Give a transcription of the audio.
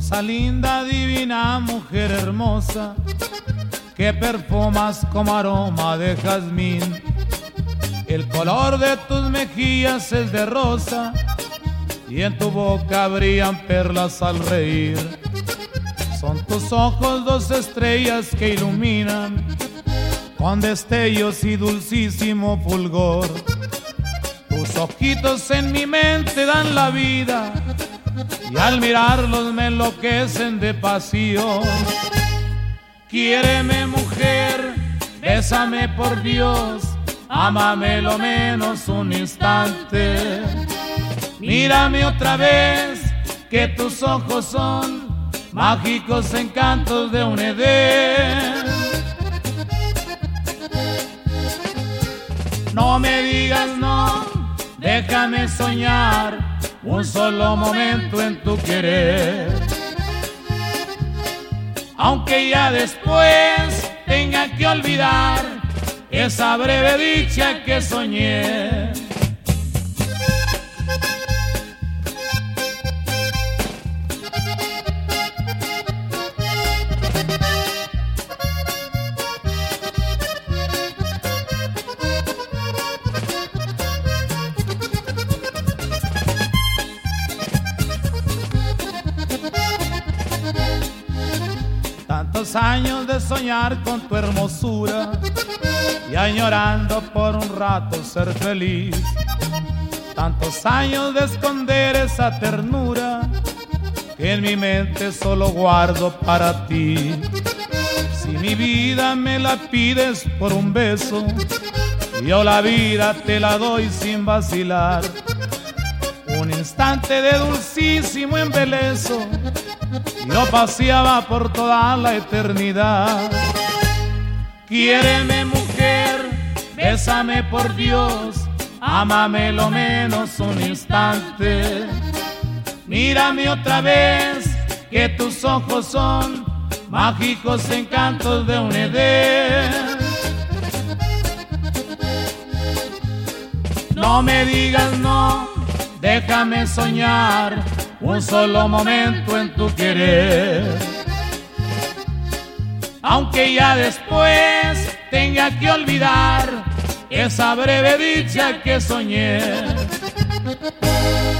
Rosa linda, divina, mujer hermosa, que perfumas como aroma de jazmín. El color de tus mejillas es de rosa y en tu boca brillan perlas al reír. Son tus ojos dos estrellas que iluminan con destellos y dulcísimo fulgor. Tus ojitos en mi mente dan la vida y al mirarlos me enloquecen de pasión. Quiéreme, mujer, bésame por Dios, ámame lo menos un instante. Mírame otra vez, que tus ojos son mágicos encantos de un Edén. No me digas no, déjame soñar un solo momento en tu querer. Aunque ya después tenga que olvidar esa breve dicha que soñé. Tantos años de soñar con tu hermosura y añorando por un rato ser feliz. Tantos años de esconder esa ternura que en mi mente solo guardo para ti. Si mi vida me la pides por un beso, yo la vida te la doy sin vacilar. Un instante de dulcísimo embeleso lo paseaba por toda la eternidad. Quiéreme, mujer, bésame por Dios, ámame lo menos un instante. Mírame otra vez, que tus ojos son mágicos encantos de un Edén. No me digas no, déjame soñar un solo momento en tu querer. Aunque ya después tenga que olvidar esa breve dicha que soñé.